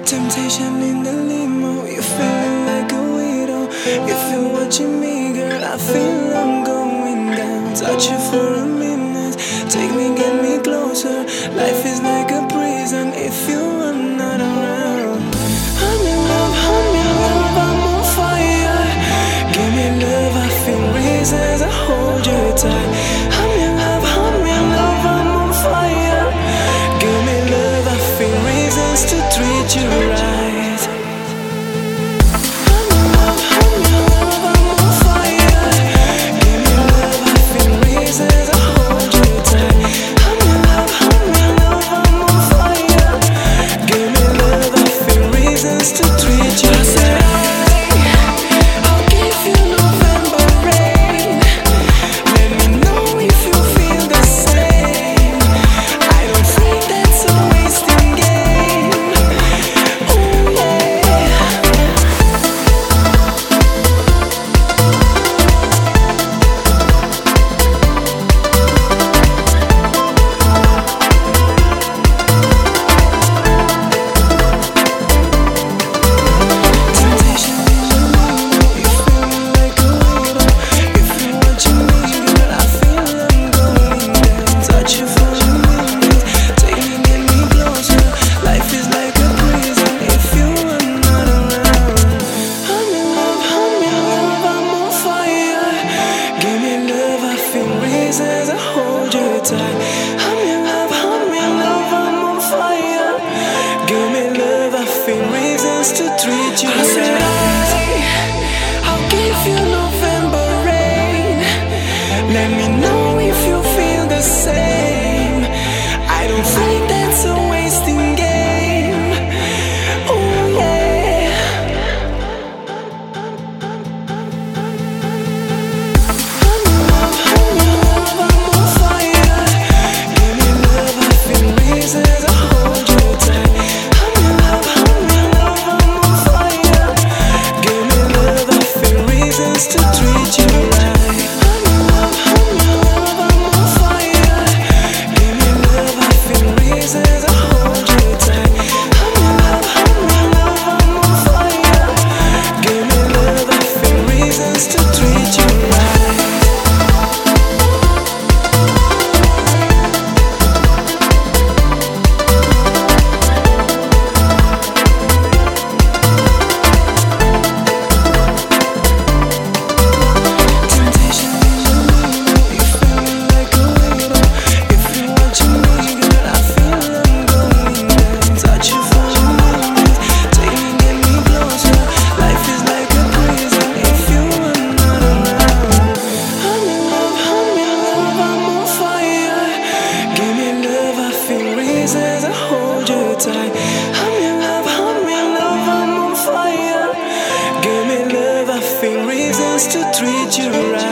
Temptation in the limo, you're feeling like a widow. If you're watching me, girl, I feel I'm going down. Touch you for a minute, take me, get me closer. Life is like a prison if you are not around. I'm in love, I'm on fire. Give me love, I feel reasons, I hold you tight. I'm in love, I'm on fire. Give me love, I feel reasons to treat you right. I hold you tight. I'm in love, I'm on fire. Give me love, I feel reasons to treat you right. I'll give you November rain. Let me know if you feel the same. I don't think that's a wasting game. Oh yeah. I hold you tight. I'm in love, I'm on fire. Give me love, I feel reasons to treat you right.